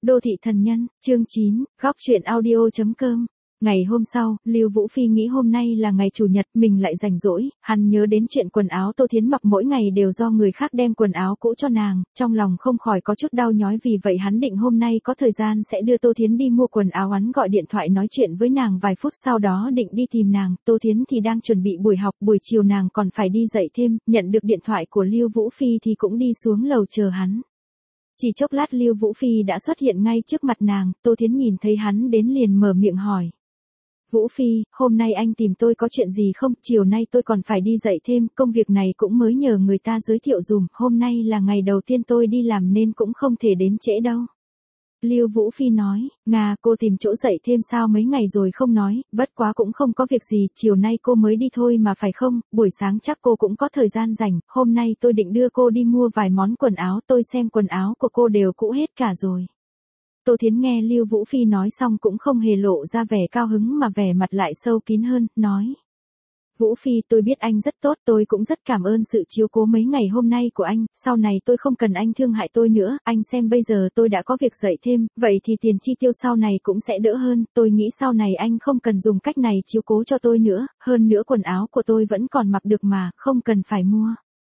Đô thị thần nhân, chương 9, góc truyện audio.com. Ngày hôm sau, Lưu Vũ Phi nghĩ hôm nay là ngày chủ nhật, mình lại rảnh rỗi, hắn nhớ đến chuyện quần áo Tô Thiến mặc mỗi ngày đều do người khác đem quần áo cũ cho nàng, trong lòng không khỏi có chút đau nhói, vì vậy hắn định hôm nay có thời gian sẽ đưa Tô Thiến đi mua quần áo. Hắn gọi điện thoại nói chuyện với nàng vài phút sau đó định đi tìm nàng. Tô Thiến thì đang chuẩn bị buổi học, buổi chiều nàng còn phải đi dạy thêm, nhận được điện thoại của Lưu Vũ Phi thì cũng đi xuống lầu chờ hắn. Chỉ chốc lát Lưu Vũ Phi đã xuất hiện ngay trước mặt nàng, Tô Thiến nhìn thấy hắn đến liền mở miệng hỏi. Vũ Phi, hôm nay anh tìm tôi có chuyện gì không? Chiều nay tôi còn phải đi dạy thêm, công việc này cũng mới nhờ người ta giới thiệu dùm, hôm nay là ngày đầu tiên tôi đi làm nên cũng không thể đến trễ đâu. Lưu Vũ Phi nói, cô tìm chỗ dạy thêm sao, mấy ngày rồi không nói, bất quá cũng không có việc gì, chiều nay cô mới đi thôi mà phải không, buổi sáng chắc cô cũng có thời gian rảnh, hôm nay tôi định đưa cô đi mua vài món quần áo, tôi xem quần áo của cô đều cũ hết cả rồi. Tô Thiến nghe Lưu Vũ Phi nói xong cũng không hề lộ ra vẻ cao hứng mà vẻ mặt lại sâu kín hơn, nói. Vũ Phi, tôi biết anh rất tốt, tôi cũng rất cảm ơn sự chiếu cố mấy ngày hôm nay của anh, sau này tôi không cần anh thương hại tôi nữa, anh xem bây giờ tôi đã có việc dạy thêm, vậy thì tiền chi tiêu sau này cũng sẽ đỡ hơn, tôi nghĩ sau này anh không cần dùng cách này chiếu cố cho tôi nữa, hơn nữa quần áo của tôi vẫn còn mặc được mà, không cần phải mua.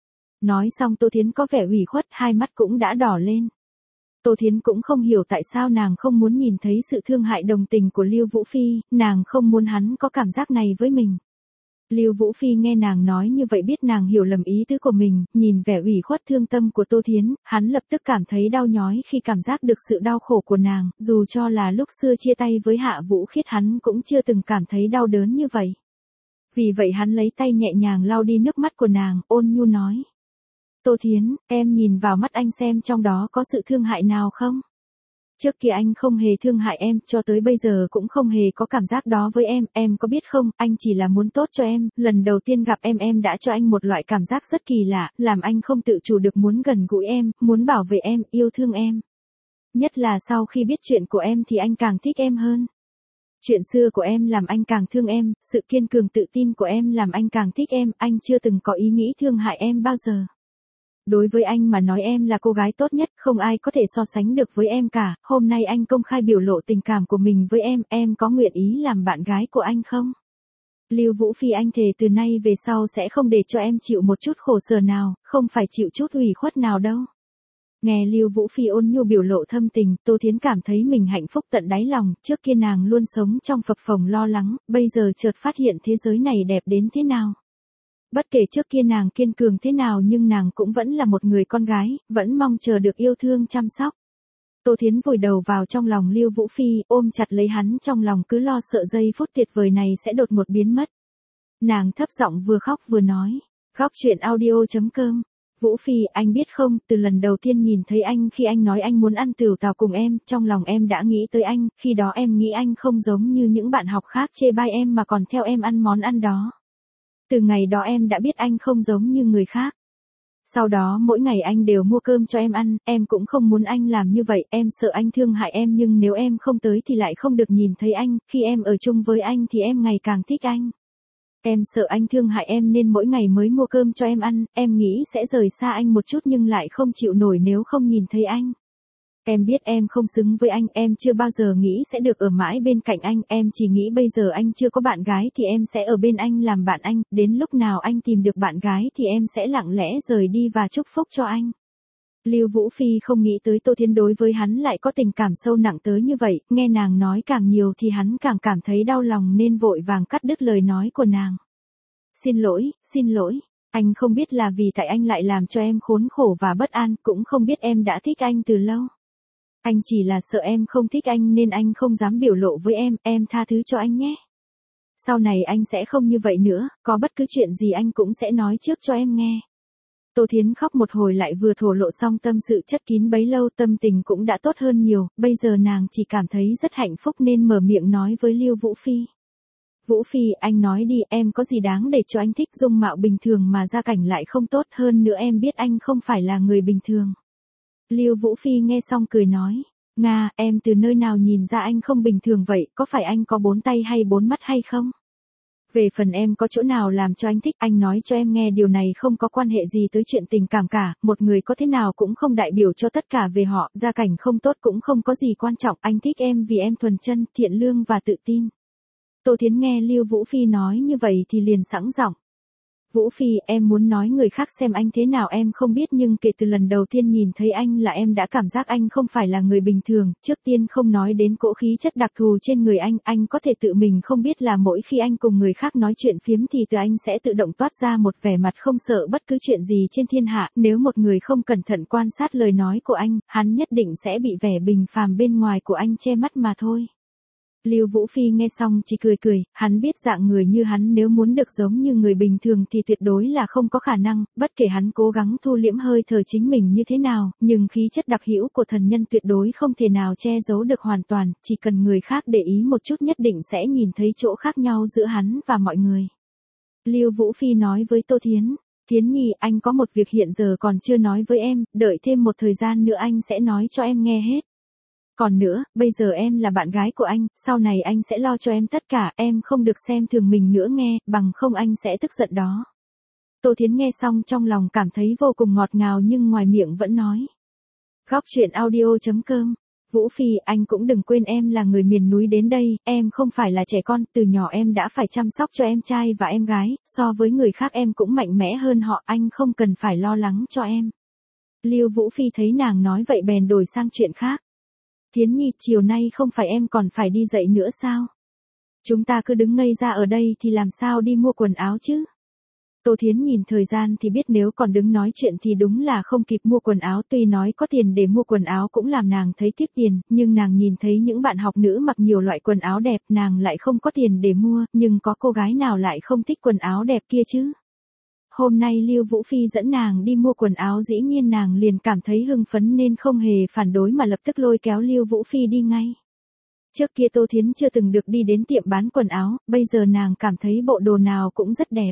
Nói xong Tô Thiến có vẻ ủy khuất, hai mắt cũng đã đỏ lên. Tô Thiến cũng không hiểu tại sao nàng không muốn nhìn thấy sự thương hại đồng tình của Lưu Vũ Phi, nàng không muốn hắn có cảm giác này với mình. Lưu Vũ Phi nghe nàng nói như vậy biết nàng hiểu lầm ý tứ của mình, nhìn vẻ ủy khuất thương tâm của Tô Thiến, hắn lập tức cảm thấy đau nhói khi cảm giác được sự đau khổ của nàng, dù cho là lúc xưa chia tay với Hạ Vũ Khiết hắn cũng chưa từng cảm thấy đau đớn như vậy. Vì vậy hắn lấy tay nhẹ nhàng lau đi nước mắt của nàng, ôn nhu nói. Tô Thiến, em nhìn vào mắt anh xem trong đó có sự thương hại nào không? Trước kia anh không hề thương hại em, cho tới bây giờ cũng không hề có cảm giác đó với em có biết không, anh chỉ là muốn tốt cho em, lần đầu tiên gặp em đã cho anh một loại cảm giác rất kỳ lạ, làm anh không tự chủ được muốn gần gũi em, muốn bảo vệ em, yêu thương em. Nhất là sau khi biết chuyện của em thì anh càng thích em hơn. Chuyện xưa của em làm anh càng thương em, sự kiên cường tự tin của em làm anh càng thích em, anh chưa từng có ý nghĩ thương hại em bao giờ. Đối với anh mà nói em là cô gái tốt nhất, không ai có thể so sánh được với em cả, hôm nay anh công khai biểu lộ tình cảm của mình với em có nguyện ý làm bạn gái của anh không? Lưu Vũ Phi, anh thề từ nay về sau sẽ không để cho em chịu một chút khổ sở nào, không phải chịu chút ủy khuất nào đâu. Nghe Lưu Vũ Phi ôn nhu biểu lộ thâm tình, Tô Thiến cảm thấy mình hạnh phúc tận đáy lòng, trước kia nàng luôn sống trong phập phồng lo lắng, bây giờ chợt phát hiện thế giới này đẹp đến thế nào. Bất kể trước kia nàng kiên cường thế nào nhưng nàng cũng vẫn là một người con gái, vẫn mong chờ được yêu thương chăm sóc. Tô Thiến vùi đầu vào trong lòng Lưu Vũ Phi, ôm chặt lấy hắn trong lòng cứ lo sợ giây phút tuyệt vời này sẽ đột ngột biến mất. Nàng thấp giọng vừa khóc vừa nói, góc truyện audio.com. Vũ Phi, anh biết không, từ lần đầu tiên nhìn thấy anh khi anh nói anh muốn ăn tửu tàu cùng em, trong lòng em đã nghĩ tới anh, khi đó em nghĩ anh không giống như những bạn học khác chê bai em mà còn theo em ăn món ăn đó. Từ ngày đó em đã biết anh không giống như người khác. Sau đó mỗi ngày anh đều mua cơm cho em ăn, em cũng không muốn anh làm như vậy, em sợ anh thương hại em nhưng nếu em không tới thì lại không được nhìn thấy anh, khi em ở chung với anh thì em ngày càng thích anh. Em sợ anh thương hại em nên mỗi ngày mới mua cơm cho em ăn, em nghĩ sẽ rời xa anh một chút nhưng lại không chịu nổi nếu không nhìn thấy anh. Em biết em không xứng với anh, em chưa bao giờ nghĩ sẽ được ở mãi bên cạnh anh, em chỉ nghĩ bây giờ anh chưa có bạn gái thì em sẽ ở bên anh làm bạn anh, đến lúc nào anh tìm được bạn gái thì em sẽ lặng lẽ rời đi và chúc phúc cho anh. Lưu Vũ Phi không nghĩ tới Tô Thiến đối với hắn lại có tình cảm sâu nặng tới như vậy, nghe nàng nói càng nhiều thì hắn càng cảm thấy đau lòng nên vội vàng cắt đứt lời nói của nàng. Xin lỗi. Anh không biết là vì tại anh lại làm cho em khốn khổ và bất an, cũng không biết em đã thích anh từ lâu. Anh chỉ là sợ em không thích anh nên anh không dám biểu lộ với em tha thứ cho anh nhé. Sau này anh sẽ không như vậy nữa, có bất cứ chuyện gì anh cũng sẽ nói trước cho em nghe. Tô Thiến khóc một hồi lại vừa thổ lộ xong tâm sự chất kín bấy lâu, tâm tình cũng đã tốt hơn nhiều, bây giờ nàng chỉ cảm thấy rất hạnh phúc nên mở miệng nói với Lưu Vũ Phi. Vũ Phi, anh nói đi, em có gì đáng để cho anh thích, dung mạo bình thường mà gia cảnh lại không tốt, hơn nữa em biết anh không phải là người bình thường. Lưu Vũ Phi nghe xong cười nói, em từ nơi nào nhìn ra anh không bình thường vậy, có phải anh có 4 tay hay 4 mắt hay không? Về phần em có chỗ nào làm cho anh thích, anh nói cho em nghe điều này không có quan hệ gì tới chuyện tình cảm cả, một người có thế nào cũng không đại biểu cho tất cả về họ, gia cảnh không tốt cũng không có gì quan trọng, anh thích em vì em thuần chân, thiện lương và tự tin. Tô Thiến nghe Lưu Vũ Phi nói như vậy thì liền sẵn giọng. Vũ Phi, em muốn nói người khác xem anh thế nào em không biết nhưng kể từ lần đầu tiên nhìn thấy anh là em đã cảm giác anh không phải là người bình thường, trước tiên không nói đến cỗ khí chất đặc thù trên người anh có thể tự mình không biết là mỗi khi anh cùng người khác nói chuyện phiếm thì từ anh sẽ tự động toát ra một vẻ mặt không sợ bất cứ chuyện gì trên thiên hạ, nếu một người không cẩn thận quan sát lời nói của anh, hắn nhất định sẽ bị vẻ bình phàm bên ngoài của anh che mắt mà thôi. Lưu Vũ Phi nghe xong chỉ cười cười, hắn biết dạng người như hắn nếu muốn được giống như người bình thường thì tuyệt đối là không có khả năng, bất kể hắn cố gắng thu liễm hơi thở chính mình như thế nào, nhưng khí chất đặc hữu của thần nhân tuyệt đối không thể nào che giấu được hoàn toàn, chỉ cần người khác để ý một chút nhất định sẽ nhìn thấy chỗ khác nhau giữa hắn và mọi người. Lưu Vũ Phi nói với Tô Thiến, Thiến Nhi, anh có một việc hiện giờ còn chưa nói với em, đợi thêm một thời gian nữa anh sẽ nói cho em nghe hết. Còn nữa, bây giờ em là bạn gái của anh, sau này anh sẽ lo cho em tất cả, em không được xem thường mình nữa nghe, bằng không anh sẽ tức giận đó. Tô Thiến nghe xong trong lòng cảm thấy vô cùng ngọt ngào nhưng ngoài miệng vẫn nói. Góc truyện audio.com. Vũ Phi, anh cũng đừng quên em là người miền núi đến đây, em không phải là trẻ con, từ nhỏ em đã phải chăm sóc cho em trai và em gái, so với người khác em cũng mạnh mẽ hơn họ, anh không cần phải lo lắng cho em. Lưu Vũ Phi thấy nàng nói vậy bèn đổi sang chuyện khác. Thiến Nhi, chiều nay không phải em còn phải đi dạy nữa sao? Chúng ta cứ đứng ngây ra ở đây thì làm sao đi mua quần áo chứ? Tô Thiến nhìn thời gian thì biết nếu còn đứng nói chuyện thì đúng là không kịp mua quần áo, tuy nói có tiền để mua quần áo cũng làm nàng thấy tiếc tiền, nhưng nàng nhìn thấy những bạn học nữ mặc nhiều loại quần áo đẹp, nàng lại không có tiền để mua, nhưng có cô gái nào lại không thích quần áo đẹp kia chứ? Hôm nay Lưu Vũ Phi dẫn nàng đi mua quần áo dĩ nhiên nàng liền cảm thấy hưng phấn nên không hề phản đối mà lập tức lôi kéo Lưu Vũ Phi đi ngay. Trước kia Tô Thiến chưa từng được đi đến tiệm bán quần áo, bây giờ nàng cảm thấy bộ đồ nào cũng rất đẹp.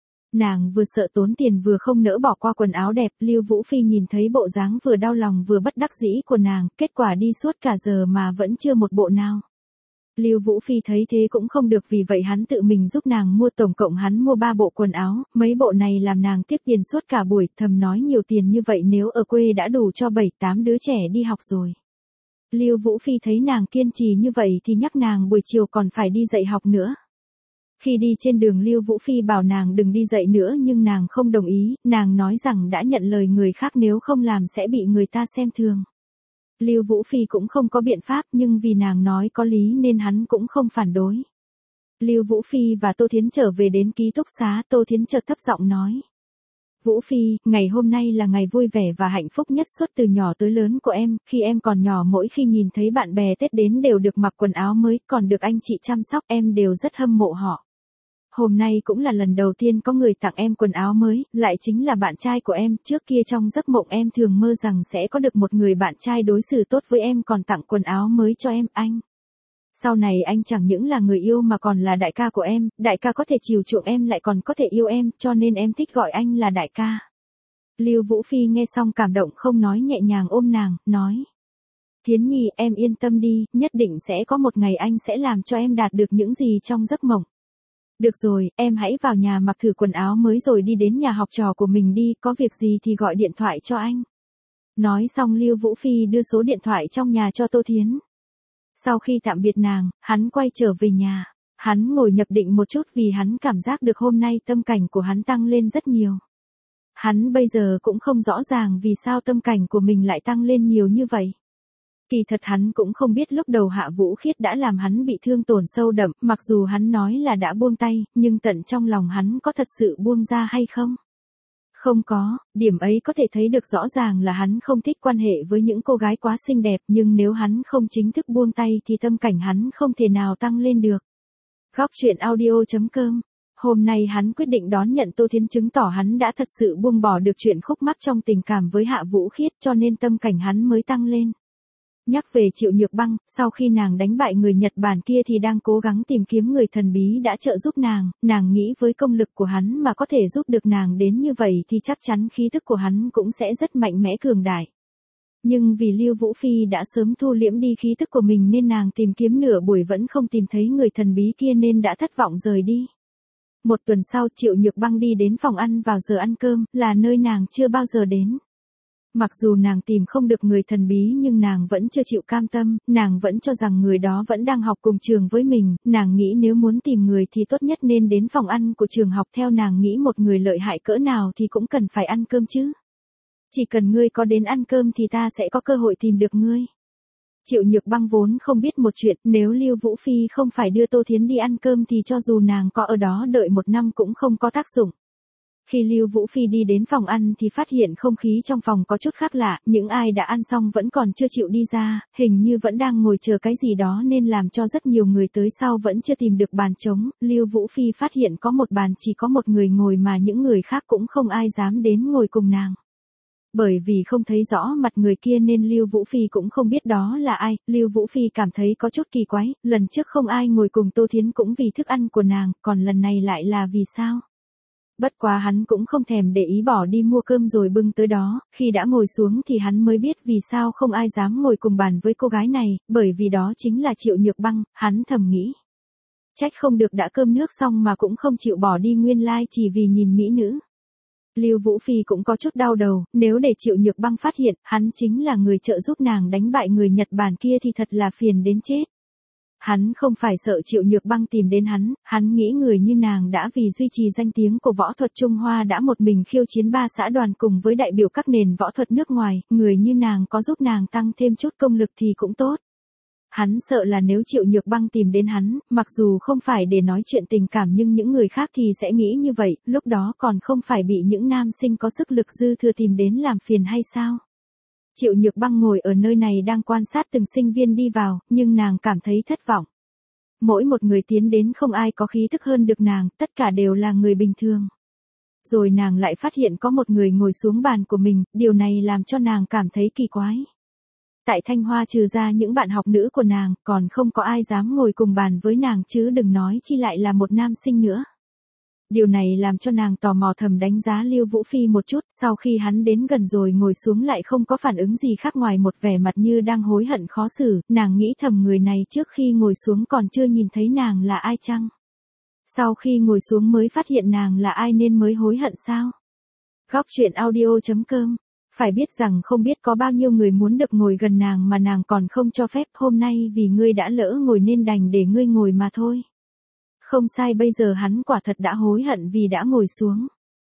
Nàng vừa sợ tốn tiền vừa không nỡ bỏ qua quần áo đẹp, Lưu Vũ Phi nhìn thấy bộ dáng vừa đau lòng vừa bất đắc dĩ của nàng, kết quả đi suốt cả giờ mà vẫn chưa một bộ nào. Lưu Vũ Phi thấy thế cũng không được vì vậy hắn tự mình giúp nàng mua, tổng cộng hắn mua 3 bộ quần áo, mấy bộ này làm nàng tiếc tiền suốt cả buổi, thầm nói nhiều tiền như vậy nếu ở quê đã đủ cho 7-8 đứa trẻ đi học rồi. Lưu Vũ Phi thấy nàng kiên trì như vậy thì nhắc nàng buổi chiều còn phải đi dạy học nữa. Khi đi trên đường Lưu Vũ Phi bảo nàng đừng đi dạy nữa nhưng nàng không đồng ý, nàng nói rằng đã nhận lời người khác nếu không làm sẽ bị người ta xem thường. Lưu Vũ Phi cũng không có biện pháp nhưng vì nàng nói có lý nên hắn cũng không phản đối. Lưu Vũ Phi và Tô Thiến trở về đến ký túc xá, Tô Thiến chợt thấp giọng nói. Vũ Phi, ngày hôm nay là ngày vui vẻ và hạnh phúc nhất suốt từ nhỏ tới lớn của em, khi em còn nhỏ mỗi khi nhìn thấy bạn bè Tết đến đều được mặc quần áo mới, còn được anh chị chăm sóc em đều rất hâm mộ họ. Hôm nay cũng là lần đầu tiên có người tặng em quần áo mới, lại chính là bạn trai của em, trước kia trong giấc mộng em thường mơ rằng sẽ có được một người bạn trai đối xử tốt với em còn tặng quần áo mới cho em, anh. Sau này anh chẳng những là người yêu mà còn là đại ca của em, đại ca có thể chiều chuộng em lại còn có thể yêu em, cho nên em thích gọi anh là đại ca. Lưu Vũ Phi nghe xong cảm động không nói nhẹ nhàng ôm nàng, nói. Thiến Nhi, em yên tâm đi, nhất định sẽ có một ngày anh sẽ làm cho em đạt được những gì trong giấc mộng. Được rồi, em hãy vào nhà mặc thử quần áo mới rồi đi đến nhà học trò của mình đi, có việc gì thì gọi điện thoại cho anh. Nói xong Lưu Vũ Phi đưa số điện thoại trong nhà cho Tô Thiến. Sau khi tạm biệt nàng, hắn quay trở về nhà. Hắn ngồi nhập định một chút vì hắn cảm giác được hôm nay tâm cảnh của hắn tăng lên rất nhiều. Hắn bây giờ cũng không rõ ràng vì sao tâm cảnh của mình lại tăng lên nhiều như vậy. Kỳ thật hắn cũng không biết lúc đầu Hạ Vũ Khiết đã làm hắn bị thương tổn sâu đậm, mặc dù hắn nói là đã buông tay, nhưng tận trong lòng hắn có thật sự buông ra hay không? Không có, điểm ấy có thể thấy được rõ ràng là hắn không thích quan hệ với những cô gái quá xinh đẹp, nhưng nếu hắn không chính thức buông tay thì tâm cảnh hắn không thể nào tăng lên được. Góc truyện audio.com. Hôm nay hắn quyết định đón nhận Tô Thiến chứng tỏ hắn đã thật sự buông bỏ được chuyện khúc mắc trong tình cảm với Hạ Vũ Khiết cho nên tâm cảnh hắn mới tăng lên. Nhắc về Triệu Nhược Băng, sau khi nàng đánh bại người Nhật Bản kia thì đang cố gắng tìm kiếm người thần bí đã trợ giúp nàng nghĩ với công lực của hắn mà có thể giúp được nàng đến như vậy thì chắc chắn khí thức của hắn cũng sẽ rất mạnh mẽ cường đại. Nhưng vì Lưu Vũ Phi đã sớm thu liễm đi khí thức của mình nên nàng tìm kiếm nửa buổi vẫn không tìm thấy người thần bí kia nên đã thất vọng rời đi. Một tuần sau Triệu Nhược Băng đi đến phòng ăn vào giờ ăn cơm, là nơi nàng chưa bao giờ đến. Mặc dù nàng tìm không được người thần bí nhưng nàng vẫn chưa chịu cam tâm, nàng vẫn cho rằng người đó vẫn đang học cùng trường với mình, nàng nghĩ nếu muốn tìm người thì tốt nhất nên đến phòng ăn của trường học. Theo nàng nghĩ một người lợi hại cỡ nào thì cũng cần phải ăn cơm chứ. Chỉ cần ngươi có đến ăn cơm thì ta sẽ có cơ hội tìm được ngươi. Triệu Nhược Băng vốn không biết một chuyện, nếu Lưu Vũ Phi không phải đưa Tô Thiến đi ăn cơm thì cho dù nàng có ở đó đợi 1 năm cũng không có tác dụng. Khi Lưu Vũ Phi đi đến phòng ăn thì phát hiện không khí trong phòng có chút khác lạ, những ai đã ăn xong vẫn còn chưa chịu đi ra, hình như vẫn đang ngồi chờ cái gì đó nên làm cho rất nhiều người tới sau vẫn chưa tìm được bàn trống. Lưu Vũ Phi phát hiện có một bàn chỉ có một người ngồi mà những người khác cũng không ai dám đến ngồi cùng nàng. Bởi vì không thấy rõ mặt người kia nên Lưu Vũ Phi cũng không biết đó là ai. Lưu Vũ Phi cảm thấy có chút kỳ quái, lần trước không ai ngồi cùng Tô Thiến cũng vì thức ăn của nàng, còn lần này lại là vì sao? Bất quá hắn cũng không thèm để ý bỏ đi mua cơm rồi bưng tới đó, khi đã ngồi xuống thì hắn mới biết vì sao không ai dám ngồi cùng bàn với cô gái này, bởi vì đó chính là Triệu Nhược Băng. Hắn thầm nghĩ. Trách không được đã cơm nước xong mà cũng không chịu bỏ đi nguyên lai chỉ vì nhìn mỹ nữ. Lưu Vũ Phi cũng có chút đau đầu, nếu để Triệu Nhược Băng phát hiện, hắn chính là người trợ giúp nàng đánh bại người Nhật Bản kia thì thật là phiền đến chết. Hắn không phải sợ Triệu Nhược Băng tìm đến hắn nghĩ người như nàng đã vì duy trì danh tiếng của võ thuật Trung Hoa đã một mình khiêu chiến 3 xã đoàn cùng với đại biểu các nền võ thuật nước ngoài, người như nàng có giúp nàng tăng thêm chút công lực thì cũng tốt. Hắn sợ là nếu Triệu Nhược Băng tìm đến hắn, mặc dù không phải để nói chuyện tình cảm nhưng những người khác thì sẽ nghĩ như vậy, lúc đó còn không phải bị những nam sinh có sức lực dư thừa tìm đến làm phiền hay sao? Triệu Nhược Băng ngồi ở nơi này đang quan sát từng sinh viên đi vào, nhưng nàng cảm thấy thất vọng. Mỗi một người tiến đến không ai có khí thức hơn được nàng, tất cả đều là người bình thường. Rồi nàng lại phát hiện có một người ngồi xuống bàn của mình, điều này làm cho nàng cảm thấy kỳ quái. Tại Thanh Hoa trừ ra những bạn học nữ của nàng, còn không có ai dám ngồi cùng bàn với nàng chứ đừng nói chi lại là một nam sinh nữa. Điều này làm cho nàng tò mò thầm đánh giá Lưu Vũ Phi một chút, sau khi hắn đến gần rồi ngồi xuống lại không có phản ứng gì khác ngoài một vẻ mặt như đang hối hận khó xử, nàng nghĩ thầm người này trước khi ngồi xuống còn chưa nhìn thấy nàng là ai chăng? Sau khi ngồi xuống mới phát hiện nàng là ai nên mới hối hận sao? Góc truyện audio.com. Phải biết rằng không biết có bao nhiêu người muốn được ngồi gần nàng mà nàng còn không cho phép, hôm nay vì ngươi đã lỡ ngồi nên đành để ngươi ngồi mà thôi. Không sai, bây giờ hắn quả thật đã hối hận vì đã ngồi xuống.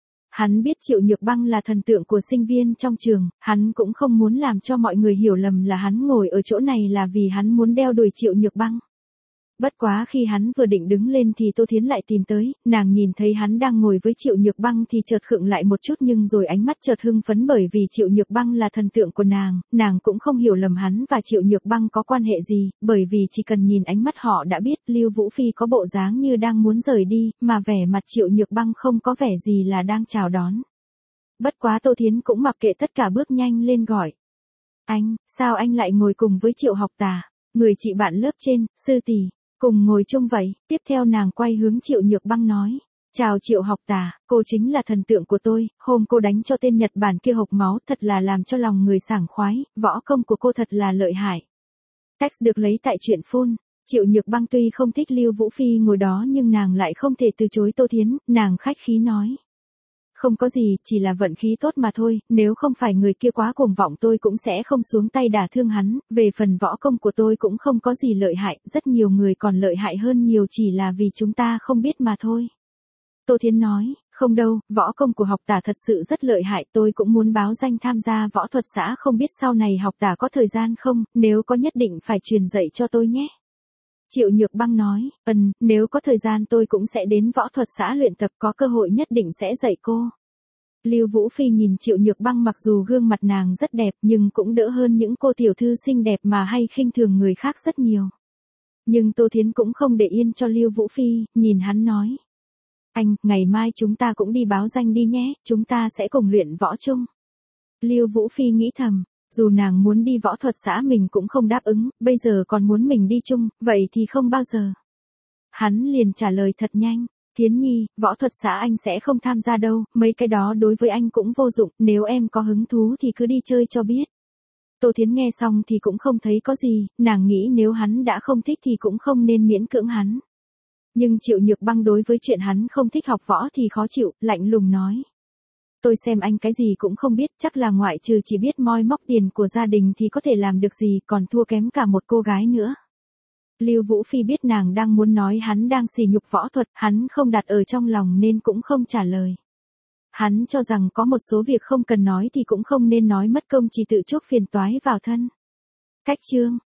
Hắn biết Triệu Nhược Băng là thần tượng của sinh viên trong trường, hắn cũng không muốn làm cho mọi người hiểu lầm là hắn ngồi ở chỗ này là vì hắn muốn đeo đuổi Triệu Nhược Băng. Bất quá khi hắn vừa định đứng lên thì Tô Thiến lại tìm tới, nàng nhìn thấy hắn đang ngồi với Triệu Nhược Băng thì chợt khựng lại một chút nhưng rồi ánh mắt chợt hưng phấn bởi vì Triệu Nhược Băng là thần tượng của nàng cũng không hiểu lầm hắn và Triệu Nhược Băng có quan hệ gì, bởi vì chỉ cần nhìn ánh mắt họ đã biết Lưu Vũ Phi có bộ dáng như đang muốn rời đi, mà vẻ mặt Triệu Nhược Băng không có vẻ gì là đang chào đón. Bất quá Tô Thiến cũng mặc kệ tất cả bước nhanh lên gọi. Anh, sao anh lại ngồi cùng với Triệu Học Tà, người chị bạn lớp trên, sư tỷ. Cùng ngồi chung vậy, tiếp theo nàng quay hướng Triệu Nhược Băng nói. Chào Triệu Học Tà, cô chính là thần tượng của tôi, hôm cô đánh cho tên Nhật Bản kia hộc máu thật là làm cho lòng người sảng khoái, võ công của cô thật là lợi hại. Text được lấy tại truyện phun. Triệu Nhược Băng tuy không thích Lưu Vũ Phi ngồi đó nhưng nàng lại không thể từ chối Tô Thiến, nàng khách khí nói. Không có gì, chỉ là vận khí tốt mà thôi, nếu không phải người kia quá cuồng vọng tôi cũng sẽ không xuống tay đả thương hắn, về phần võ công của tôi cũng không có gì lợi hại, rất nhiều người còn lợi hại hơn nhiều chỉ là vì chúng ta không biết mà thôi. Tô Thiến nói, không đâu, võ công của Học Tà thật sự rất lợi hại, tôi cũng muốn báo danh tham gia võ thuật xã, không biết sau này Học Tà có thời gian không, nếu có nhất định phải truyền dạy cho tôi nhé. Triệu Nhược Băng nói, nếu có thời gian tôi cũng sẽ đến võ thuật xã luyện tập, có cơ hội nhất định sẽ dạy cô. Lưu Vũ Phi nhìn Triệu Nhược Băng, mặc dù gương mặt nàng rất đẹp nhưng cũng đỡ hơn những cô tiểu thư xinh đẹp mà hay khinh thường người khác rất nhiều. Nhưng Tô Thiến cũng không để yên cho Lưu Vũ Phi, nhìn hắn nói. Anh, ngày mai chúng ta cũng đi báo danh đi nhé, chúng ta sẽ cùng luyện võ chung. Lưu Vũ Phi nghĩ thầm. Dù nàng muốn đi võ thuật xã mình cũng không đáp ứng, bây giờ còn muốn mình đi chung, vậy thì không bao giờ. Hắn liền trả lời thật nhanh, Thiến Nhi, võ thuật xã anh sẽ không tham gia đâu, mấy cái đó đối với anh cũng vô dụng, nếu em có hứng thú thì cứ đi chơi cho biết. Tô Thiến nghe xong thì cũng không thấy có gì, nàng nghĩ nếu hắn đã không thích thì cũng không nên miễn cưỡng hắn. Nhưng Triệu Nhược Băng đối với chuyện hắn không thích học võ thì khó chịu, lạnh lùng nói. Tôi xem anh cái gì cũng không biết, chắc là ngoại trừ chỉ biết moi móc tiền của gia đình thì có thể làm được gì, còn thua kém cả một cô gái nữa. Lưu Vũ Phi biết nàng đang muốn nói hắn đang sỉ nhục võ thuật, hắn không đặt ở trong lòng nên cũng không trả lời. Hắn cho rằng có một số việc không cần nói thì cũng không nên nói mất công, chỉ tự chuốc phiền toái vào thân. Cách chương